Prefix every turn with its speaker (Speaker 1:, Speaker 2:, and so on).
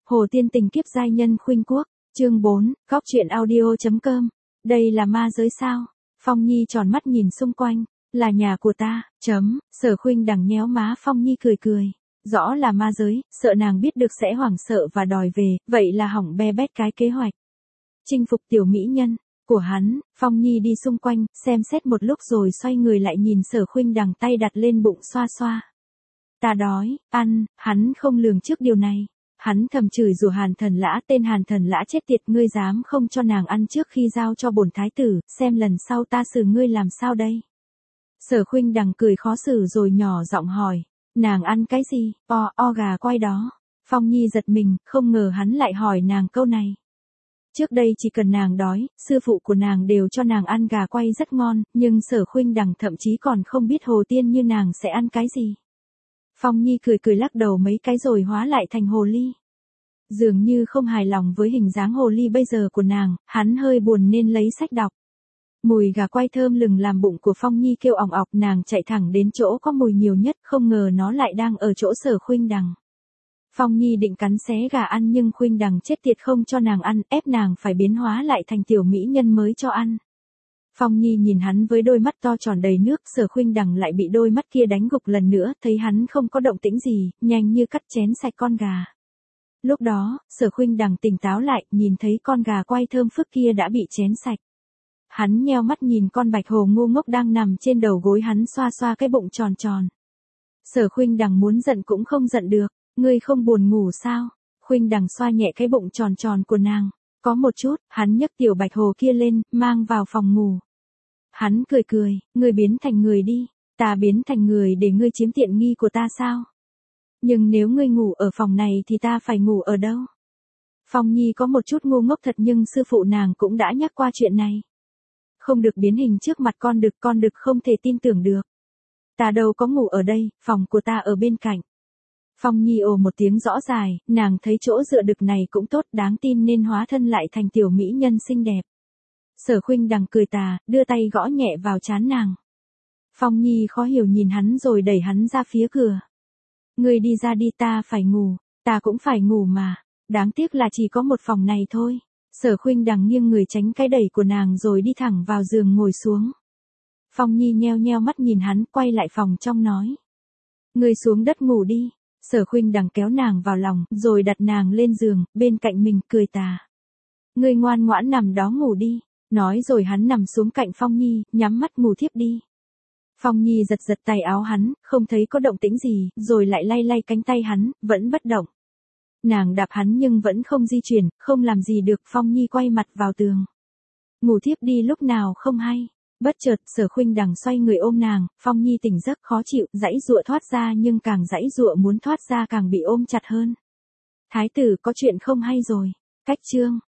Speaker 1: Hồ Tiên Tình kiếp giai nhân khuynh quốc, chương 4, góc truyện audio.com. Đây là ma giới sao? Phong Nhi tròn mắt nhìn xung quanh, là nhà của ta, Sở Khuynh Đằng nhéo má Phong Nhi cười cười. Rõ là ma giới, sợ nàng biết được sẽ hoảng sợ và đòi về, vậy là hỏng be bét cái kế hoạch. Chinh phục tiểu mỹ nhân của hắn. Phong Nhi đi xung quanh, xem xét một lúc rồi xoay người lại nhìn Sở Khuynh Đằng tay đặt lên bụng xoa xoa. Ta đói, ăn, hắn không lường trước điều này. Hắn thầm chửi rủa Hàn Thần Lã, tên Hàn Thần Lã chết tiệt, ngươi dám không cho nàng ăn trước khi giao cho bổn thái tử, xem lần sau ta xử ngươi làm sao đây. Sở Khuynh Đằng cười khó xử rồi nhỏ giọng hỏi, nàng ăn cái gì, gà quay đó. Phong Nhi giật mình, không ngờ hắn lại hỏi nàng câu này. Trước đây chỉ cần nàng đói, sư phụ của nàng đều cho nàng ăn gà quay rất ngon, nhưng Sở Khuynh Đằng thậm chí còn không biết hồ tiên như nàng sẽ ăn cái gì. Phong Nhi cười cười lắc đầu mấy cái rồi hóa lại thành hồ ly. Dường như không hài lòng với hình dáng hồ ly bây giờ của nàng, hắn hơi buồn nên lấy sách đọc. Mùi gà quay thơm lừng làm bụng của Phong Nhi kêu ỏng ọc, nàng chạy thẳng đến chỗ có mùi nhiều nhất, không ngờ nó lại đang ở chỗ Sở Khuynh Đằng. Phong Nhi định cắn xé gà ăn nhưng Khuynh Đằng chết tiệt không cho nàng ăn, ép nàng phải biến hóa lại thành tiểu mỹ nhân mới cho ăn. Phong Nhi nhìn hắn với đôi mắt to tròn đầy nước, Sở Khuynh Đằng lại bị đôi mắt kia đánh gục lần nữa, thấy hắn không có động tĩnh gì, nhanh như cắt chén sạch con gà. Lúc đó, Sở Khuynh Đằng tỉnh táo lại, nhìn thấy con gà quay thơm phức kia đã bị chén sạch. Hắn nheo mắt nhìn con bạch hồ ngu ngốc đang nằm trên đầu gối hắn xoa xoa cái bụng tròn tròn. Sở Khuynh Đằng muốn giận cũng không giận được, ngươi không buồn ngủ sao? Khuynh Đằng xoa nhẹ cái bụng tròn tròn của nàng. Có một chút, hắn nhấc tiểu bạch hồ kia lên, mang vào phòng ngủ. Hắn cười cười, ngươi biến thành người đi, ta biến thành người để ngươi chiếm tiện nghi của ta sao? Nhưng nếu ngươi ngủ ở phòng này thì ta phải ngủ ở đâu? Phong Nhi có một chút ngu ngốc thật nhưng sư phụ nàng cũng đã nhắc qua chuyện này. Không được biến hình trước mặt con đực không thể tin tưởng được. Ta đâu có ngủ ở đây, phòng của ta ở bên cạnh. Phong Nhi ồ một tiếng rõ dài, nàng thấy chỗ dựa đực này cũng tốt, đáng tin nên hóa thân lại thành tiểu mỹ nhân xinh đẹp. Sở Khuynh Đằng cười tà, đưa tay gõ nhẹ vào trán nàng. Phong Nhi khó hiểu nhìn hắn rồi đẩy hắn ra phía cửa. Ngươi đi ra đi, ta phải ngủ, ta cũng phải ngủ mà, đáng tiếc là chỉ có một phòng này thôi. Sở Khuynh Đằng nghiêng người tránh cái đẩy của nàng rồi đi thẳng vào giường ngồi xuống. Phong Nhi nheo nheo mắt nhìn hắn, quay lại phòng trong nói. Ngươi xuống đất ngủ đi. Sở Khuynh Đằng kéo nàng vào lòng, rồi đặt nàng lên giường, bên cạnh mình, cười tà. Ngươi ngoan ngoãn nằm đó ngủ đi. Nói rồi hắn nằm xuống cạnh Phong Nhi, nhắm mắt ngủ thiếp đi. Phong Nhi giật giật tay áo hắn, không thấy có động tĩnh gì, rồi lại lay lay cánh tay hắn, vẫn bất động. Nàng đạp hắn nhưng vẫn không di chuyển, không làm gì được. Phong Nhi quay mặt vào tường. Ngủ thiếp đi lúc nào không hay. Bất chợt, Sở Khuynh Đằng xoay người ôm nàng, Phong Nhi tỉnh giấc khó chịu, giãy giụa thoát ra nhưng càng giãy giụa muốn thoát ra càng bị ôm chặt hơn. Thái tử có chuyện không hay rồi. Cách chương